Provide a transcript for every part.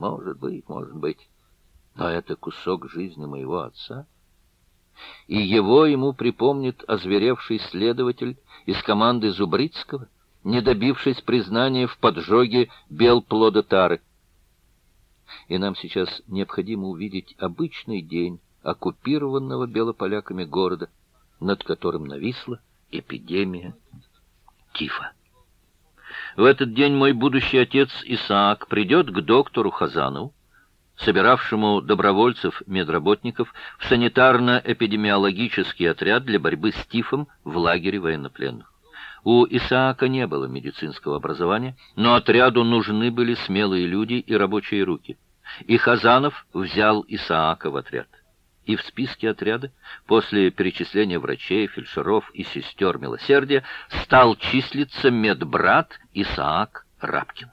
может быть. Но это кусок жизни моего отца. И его ему припомнит озверевший следователь из команды Зубрицкого, не добившись признания в поджоге Белплода Тары. И нам сейчас необходимо увидеть обычный день оккупированного белополяками города, над которым нависла эпидемия тифа. В этот день мой будущий отец Исаак придет к доктору Хазанову, собиравшему добровольцев-медработников в санитарно-эпидемиологический отряд для борьбы с тифом в лагере военнопленных. У Исаака не было медицинского образования, но отряду нужны были смелые люди и рабочие руки. И Хазанов взял Исаака в отряд. И в списке отряда, после перечисления врачей, фельдшеров и сестер милосердия, стал числиться медбрат Исаак Рабкин.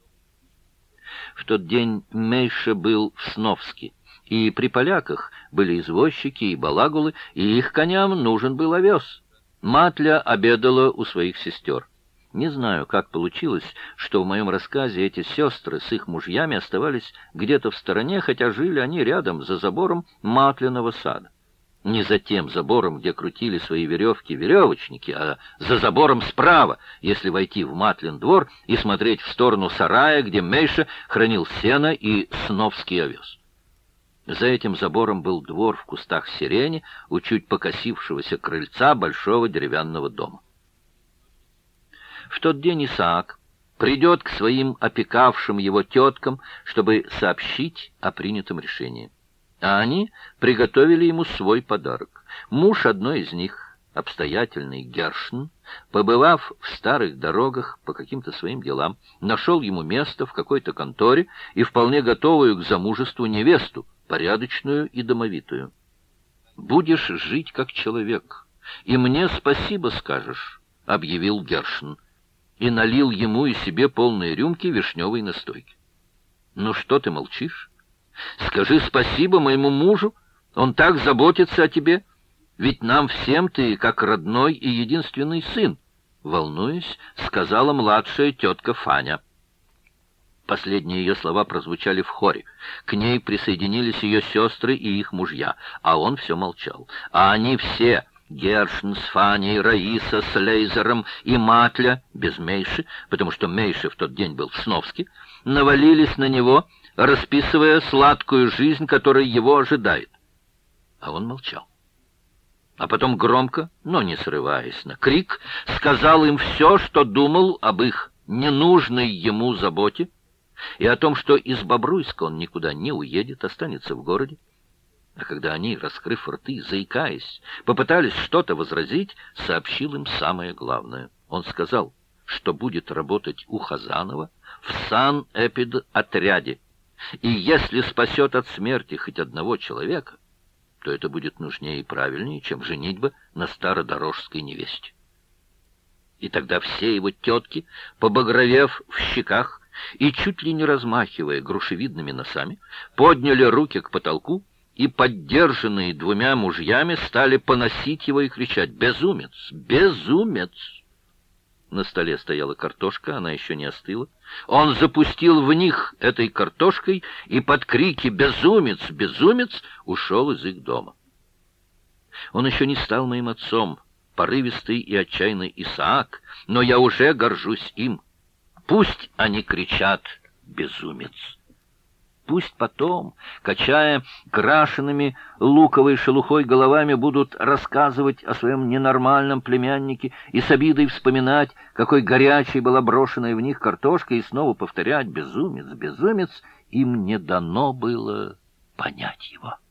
В тот день Мейша был в Сновске, и при поляках были извозчики и балагулы, и их коням нужен был овес. Матля обедала у своих сестер. Не знаю, как получилось, что в моем рассказе эти сестры с их мужьями оставались где-то в стороне, хотя жили они рядом, за забором Матляного сада. Не за тем забором, где крутили свои веревки веревочники, а за забором справа, если войти в Матлин двор и смотреть в сторону сарая, где Мейша хранил сено и сновский овес. За этим забором был двор в кустах сирени у чуть покосившегося крыльца большого деревянного дома. В тот день Исаак придет к своим опекавшим его теткам, чтобы сообщить о принятом решении. А они приготовили ему свой подарок. Муж одной из них, обстоятельный Гершн, побывав в старых дорогах по каким-то своим делам, нашел ему место в какой-то конторе и вполне готовую к замужеству невесту, порядочную и домовитую. «Будешь жить как человек, и мне спасибо скажешь», — объявил Гершн, и налил ему и себе полные рюмки вишневой настойки. «Ну что ты молчишь? Скажи спасибо моему мужу, он так заботится о тебе, ведь нам всем ты как родной и единственный сын», — волнуясь, сказала младшая тетка Фаня. Последние ее слова прозвучали в хоре. К ней присоединились ее сестры и их мужья, а он все молчал. А они все, Гершн с Фаней, Раиса с Лейзером и Матля, без Мейши, потому что Мейши в тот день был в Сновске, навалились на него, расписывая сладкую жизнь, которая его ожидает. А он молчал. А потом громко, но не срываясь на крик, сказал им все, что думал об их ненужной ему заботе, и о том, что из Бобруйска он никуда не уедет, останется в городе. А когда они, раскрыв рты, заикаясь, попытались что-то возразить, сообщил им самое главное. Он сказал, что будет работать у Хазанова в санэпид-отряде, и если спасет от смерти хоть одного человека, то это будет нужнее и правильнее, чем женитьба на стародорожской невесте. И тогда все его тетки, побагровев в щеках и чуть ли не размахивая грушевидными носами, подняли руки к потолку и, поддержанные двумя мужьями, стали поносить его и кричать: «Безумец! Безумец!» На столе стояла картошка, она еще не остыла. Он запустил в них этой картошкой и под крики «Безумец! Безумец!» ушел из их дома. Он еще не стал моим отцом, порывистый и отчаянный Исаак, но я уже горжусь им. Пусть они кричат «Безумец!». Пусть потом, качая крашенными луковой шелухой головами, будут рассказывать о своем ненормальном племяннике и с обидой вспоминать, какой горячей была брошенная в них картошка, и снова повторять «Безумец! Безумец!». Им не дано было понять его.